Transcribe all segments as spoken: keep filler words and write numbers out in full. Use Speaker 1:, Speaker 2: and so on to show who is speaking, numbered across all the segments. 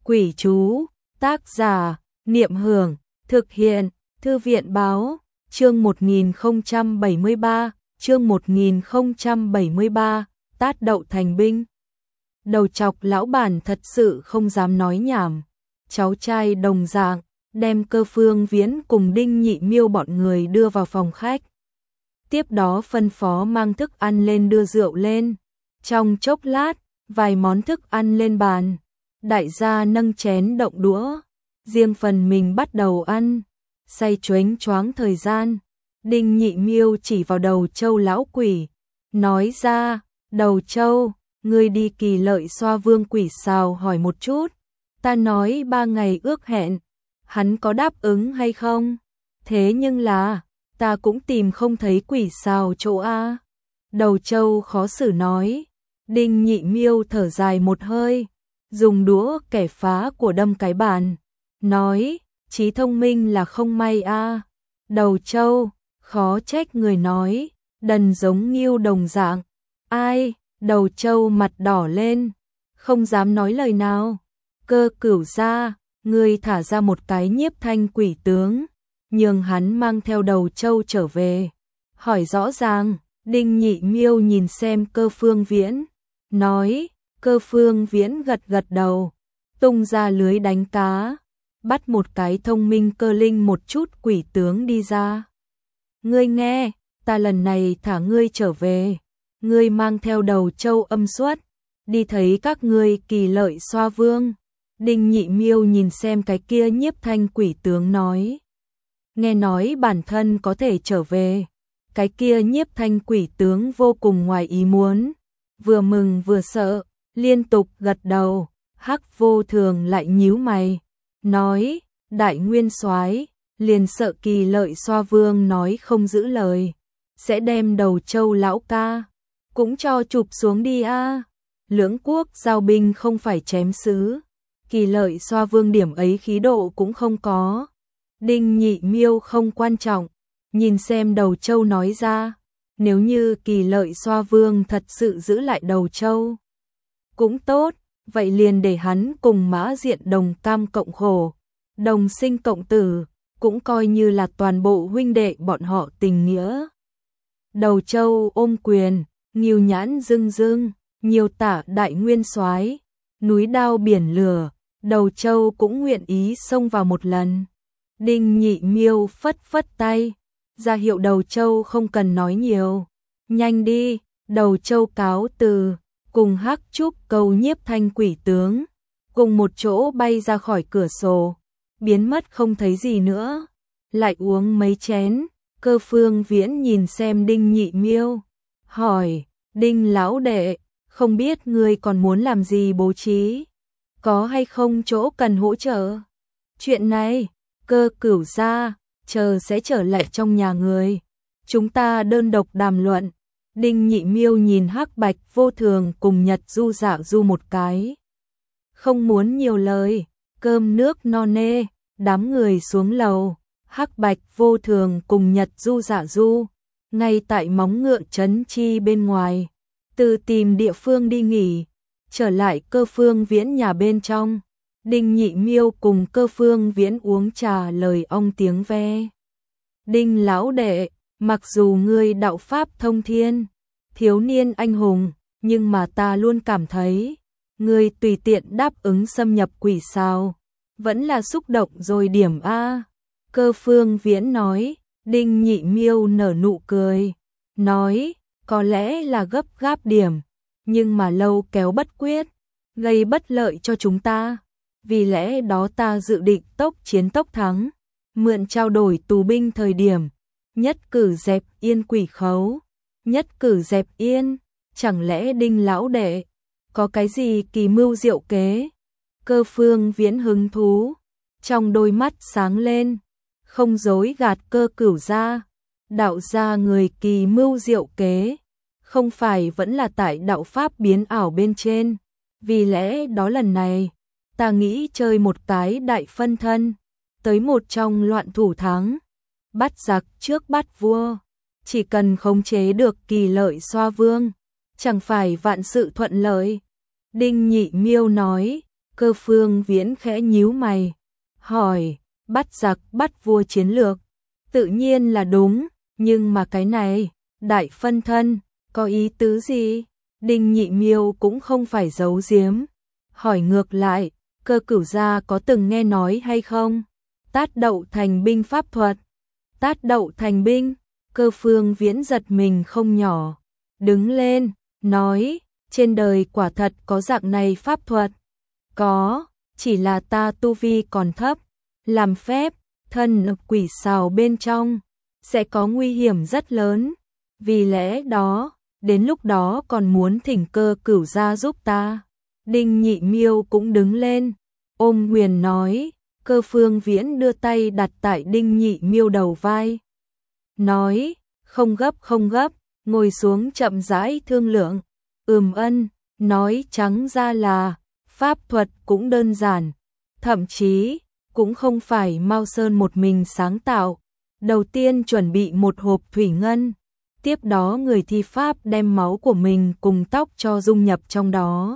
Speaker 1: Quỷ chú, tác giả, Niệm Hưởng, thực hiện, Thư viện báo, chương một nghìn không trăm bảy mươi ba, chương một nghìn không trăm bảy mươi ba, tát đậu thành binh. Đầu chọc lão bản thật sự không dám nói nhảm, cháu trai đồng dạng, đem Cơ Phương Viễn cùng Đinh Nhị Miêu bọn người đưa vào phòng khách. Tiếp đó phân phó mang thức ăn lên đưa rượu lên, trong chốc lát, vài món thức ăn lên bàn, đại gia nâng chén động đũa, riêng phần mình bắt đầu ăn, say choáng choáng thời gian. Đinh Nhị Miêu chỉ vào Đầu Châu lão quỷ, nói ra, Đầu Châu, ngươi đi Kỳ Lợi Xoa Vương quỷ sào hỏi một chút, ta nói ba ngày ước hẹn, hắn có đáp ứng hay không? Thế nhưng là, ta cũng tìm không thấy quỷ sào chỗ a. Đầu Châu khó xử nói. Đinh Nhị Miêu thở dài một hơi, dùng đũa kẻ phá của đâm cái bàn, nói, trí thông minh là không may a. Đầu Châu, khó trách người nói, đần giống Nghiêu đồng dạng. Ai? Đầu Châu mặt đỏ lên, không dám nói lời nào. Cơ Cửu gia, ngươi thả ra một cái nhiếp thanh quỷ tướng, nhường hắn mang theo Đầu Châu trở về, hỏi rõ ràng. Đinh Nhị Miêu nhìn xem Cơ Phương Viễn, nói, Cơ Phương Viễn gật gật đầu, tung ra lưới đánh cá, bắt một cái thông minh cơ linh một chút quỷ tướng đi ra. Ngươi nghe, ta lần này thả ngươi trở về, ngươi mang theo Đầu Châu âm xuất, đi thấy các ngươi Kỳ Lợi Xoa Vương. Đinh Nhị Miêu nhìn xem cái kia nhiếp thanh quỷ tướng nói, nghe nói bản thân có thể trở về. Cái kia nhiếp thanh quỷ tướng vô cùng ngoài ý muốn, vừa mừng vừa sợ, liên tục gật đầu. Hắc Vô Thường lại nhíu mày, nói, đại nguyên soái, liền sợ Kỳ Lợi Xoa Vương nói không giữ lời, sẽ đem Đầu Châu lão ca cũng cho chụp xuống đi a. Lưỡng quốc giao binh không phải chém sứ, Kỳ Lợi Xoa Vương điểm ấy khí độ cũng không có. Đinh Nhị Miêu không quan trọng, nhìn xem Đầu Châu nói ra, nếu như Kỳ Lợi Xoa Vương thật sự giữ lại Đầu Châu, cũng tốt, vậy liền để hắn cùng Mã Diện đồng cam cộng khổ, đồng sinh cộng tử, cũng coi như là toàn bộ huynh đệ bọn họ tình nghĩa. Đầu Châu ôm quyền, Nghiêu nhãn rưng rưng, nhiều tả đại nguyên soái, núi đao biển lửa, Đầu Châu cũng nguyện ý xông vào một lần. Đinh Nhị Miêu phất phất tay, ra hiệu Đầu Châu không cần nói nhiều, nhanh đi. Đầu Châu cáo từ, cùng Hắc Trúc Cầu nhiếp thanh quỷ tướng, cùng một chỗ bay ra khỏi cửa sổ, biến mất không thấy gì nữa. Lại uống mấy chén, Cơ Phương Viễn nhìn xem Đinh Nhị Miêu, hỏi, Đinh lão đệ, không biết ngươi còn muốn làm gì bố trí, có hay không chỗ cần hỗ trợ? Chuyện này, Cơ Cửu gia, chờ sẽ trở lại trong nhà người, chúng ta đơn độc đàm luận. Đinh Nhị Miêu nhìn Hắc Bạch Vô Thường cùng Nhật Du Dạ Du một cái, không muốn nhiều lời. Cơm nước no nê, đám người xuống lầu, Hắc Bạch Vô Thường cùng Nhật Du Dạ Du ngay tại móng ngựa trấn chi bên ngoài, từ tìm địa phương đi nghỉ, trở lại Cơ Phương Viễn nhà bên trong. Đinh Nhị Miêu cùng Cơ Phương Viễn uống trà lời ong tiếng ve. Đinh lão đệ, mặc dù ngươi đạo pháp thông thiên, thiếu niên anh hùng, nhưng mà ta luôn cảm thấy, ngươi tùy tiện đáp ứng xâm nhập quỷ sao, vẫn là xúc động rồi điểm a. Cơ Phương Viễn nói. Đinh Nhị Miêu nở nụ cười, nói, có lẽ là gấp gáp điểm, nhưng mà lâu kéo bất quyết, gây bất lợi cho chúng ta. Vì lẽ đó ta dự định tốc chiến tốc thắng, mượn trao đổi tù binh thời điểm, nhất cử dẹp yên quỷ khấu. Nhất cử dẹp yên, chẳng lẽ Đinh lão đệ có cái gì kỳ mưu diệu kế? Cơ Phương Viễn hứng thú, trong đôi mắt sáng lên, không dối gạt Cơ Cửu gia, đạo gia người kỳ mưu diệu kế, không phải vẫn là tại đạo pháp biến ảo bên trên. Vì lẽ đó lần này, ta nghĩ chơi một cái đại phân thân, tới một trong loạn thủ thắng, bắt giặc trước bắt vua, chỉ cần khống chế được Kỳ Lợi Xoa Vương, chẳng phải vạn sự thuận lợi. Đinh Nhị Miêu nói, Cơ Phương Viễn khẽ nhíu mày, hỏi, bắt giặc bắt vua chiến lược, tự nhiên là đúng, nhưng mà cái này, đại phân thân, có ý tứ gì? Đinh Nhị Miêu cũng không phải giấu giếm, hỏi ngược lại, Cơ Cửu gia có từng nghe nói hay không? Tát đậu thành binh pháp thuật. Tát đậu thành binh, Cơ Phương Viễn giật mình không nhỏ, đứng lên, nói, trên đời quả thật có dạng này pháp thuật. Có, chỉ là ta tu vi còn thấp, làm phép, thân quỷ xào bên trong, sẽ có nguy hiểm rất lớn. Vì lẽ đó, đến lúc đó còn muốn thỉnh Cơ Cửu gia giúp ta. Đinh Nhị Miêu cũng đứng lên, ôm quyền nói. Cơ Phương Viễn đưa tay đặt tại Đinh Nhị Miêu đầu vai, nói, không gấp không gấp, ngồi xuống chậm rãi thương lượng. Ừm ân, nói trắng ra là, pháp thuật cũng đơn giản, thậm chí, cũng không phải Mao Sơn một mình sáng tạo. Đầu tiên chuẩn bị một hộp thủy ngân, tiếp đó người thi pháp đem máu của mình cùng tóc cho dung nhập trong đó.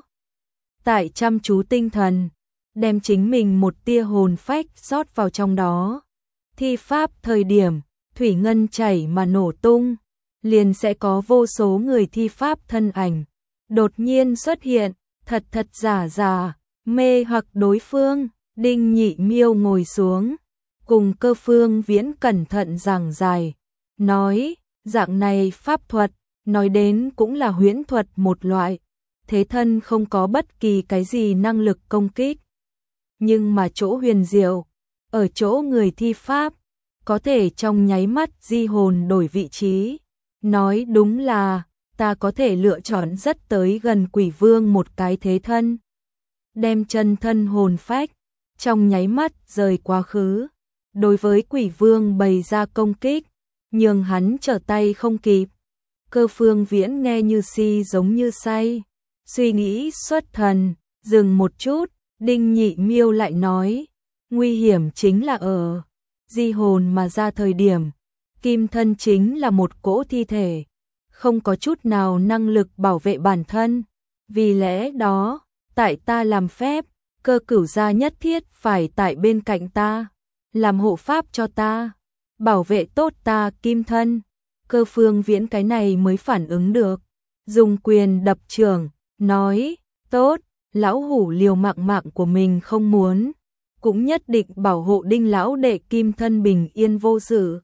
Speaker 1: Tại chăm chú tinh thần, đem chính mình một tia hồn phách rót vào trong đó. Thi pháp thời điểm, thủy ngân chảy mà nổ tung, liền sẽ có vô số người thi pháp thân ảnh đột nhiên xuất hiện, thật thật giả giả, mê hoặc đối phương. Đinh Nhị Miêu ngồi xuống, cùng Cơ Phương Viễn cẩn thận giảng giải, nói, dạng này pháp thuật, nói đến cũng là huyễn thuật một loại, thế thân không có bất kỳ cái gì năng lực công kích. Nhưng mà chỗ huyền diệu, ở chỗ người thi pháp, có thể trong nháy mắt di hồn đổi vị trí. Nói đúng là, ta có thể lựa chọn rất tới gần quỷ vương một cái thế thân. Đem chân thân hồn phách, trong nháy mắt rời quá khứ. Đối với quỷ vương bày ra công kích, nhường hắn trở tay không kịp. Cơ Phương Viễn nghe như si giống như say, suy nghĩ xuất thần, dừng một chút. Đinh Nhị Miêu lại nói, nguy hiểm chính là ở di hồn mà ra thời điểm, kim thân chính là một cỗ thi thể, không có chút nào năng lực bảo vệ bản thân. Vì lẽ đó, tại ta làm phép, Cơ Cửu gia nhất thiết phải tại bên cạnh ta, làm hộ pháp cho ta, bảo vệ tốt ta kim thân. Cơ Phương Viễn cái này mới phản ứng được, dùng quyền đập trường, nói, tốt. Lão hủ liều mạng mạng của mình không muốn, cũng nhất định bảo hộ Đinh lão đệ kim thân bình yên vô sự.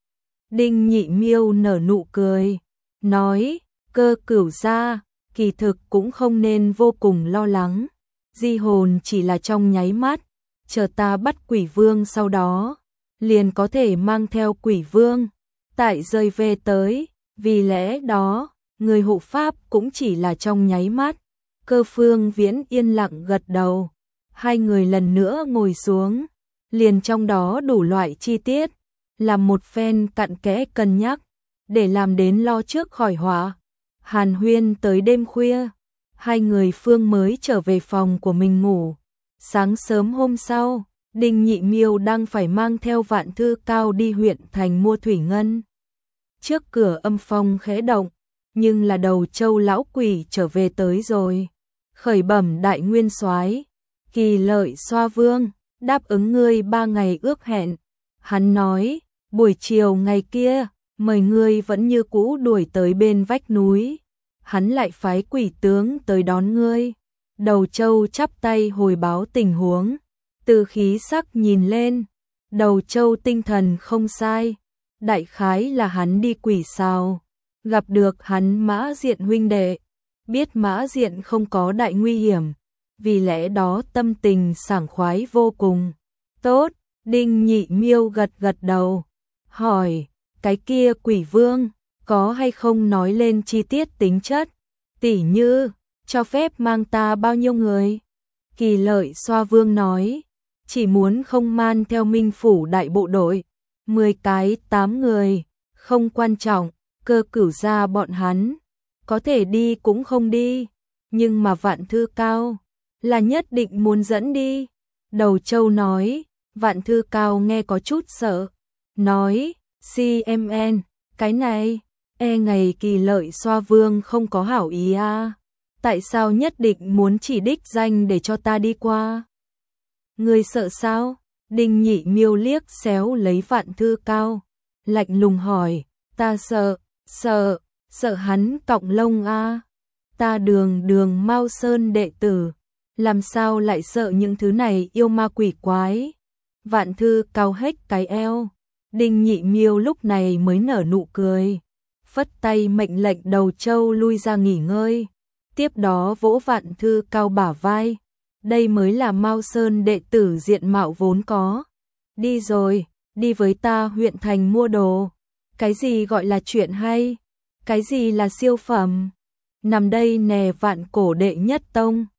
Speaker 1: Đinh Nhị Miêu nở nụ cười, nói, Cơ Cửu gia, kỳ thực cũng không nên vô cùng lo lắng, di hồn chỉ là trong nháy mắt, chờ ta bắt quỷ vương sau đó, liền có thể mang theo quỷ vương, tại rơi về tới, vì lẽ đó, người hộ pháp cũng chỉ là trong nháy mắt. Cơ Phương Viễn yên lặng gật đầu, hai người lần nữa ngồi xuống, liền trong đó đủ loại chi tiết, làm một phen cặn kẽ cân nhắc, để làm đến lo trước khỏi họa. Hàn huyên tới đêm khuya, hai người phương mới trở về phòng của mình ngủ. Sáng sớm hôm sau, Đinh Nhị Miêu đang phải mang theo Vạn Thư Cao đi huyện thành mua thủy ngân. Trước cửa âm phong khẽ động, nhưng là Đầu Châu lão quỷ trở về tới rồi. Khởi bẩm đại nguyên soái, Kỳ Lợi Xoa Vương đáp ứng ngươi ba ngày ước hẹn. Hắn nói, buổi chiều ngày kia, mời ngươi vẫn như cũ đuổi tới bên vách núi. Hắn lại phái quỷ tướng tới đón ngươi. Đầu Châu chắp tay hồi báo tình huống, từ khí sắc nhìn lên, Đầu Châu tinh thần không sai, đại khái là hắn đi quỷ sao, gặp được hắn Mã Diện huynh đệ, biết Mã Diện không có đại nguy hiểm, vì lẽ đó tâm tình sảng khoái vô cùng. Tốt, Đinh Nhị Miêu gật gật đầu, hỏi, cái kia quỷ vương, có hay không nói lên chi tiết tính chất, tỉ như, cho phép mang ta bao nhiêu người? Kỳ Lợi Xoa Vương nói, chỉ muốn không man theo Minh Phủ đại bộ đội, mười cái tám người, không quan trọng, Cơ Cửu gia bọn hắn, có thể đi cũng không đi, nhưng mà Vạn Thư Cao, là nhất định muốn dẫn đi. Đầu Châu nói, Vạn Thư Cao nghe có chút sợ, nói, xê em en, cái này, e ngày Kỳ Lợi Xoa Vương không có hảo ý à. Tại sao nhất định muốn chỉ đích danh để cho ta đi qua? Ngươi sợ sao? Đinh Nhị Miêu liếc xéo lấy Vạn Thư Cao, lạnh lùng hỏi, ta sợ, sợ, sợ hắn cọng lông a. Ta đường đường Mao Sơn đệ tử, làm sao lại sợ những thứ này yêu ma quỷ quái? Vạn Thư Cao hếch cái eo, Đinh Nhị Miêu lúc này mới nở nụ cười, phất tay mệnh lệnh Đầu Châu lui ra nghỉ ngơi, tiếp đó vỗ Vạn Thư Cao bả vai. Đây mới là Mao Sơn đệ tử diện mạo vốn có. Đi rồi, đi với ta huyện thành mua đồ. Cái gì gọi là chuyện hay? Cái gì là siêu phẩm? Nằm đây nè Vạn Cổ đệ nhất tông.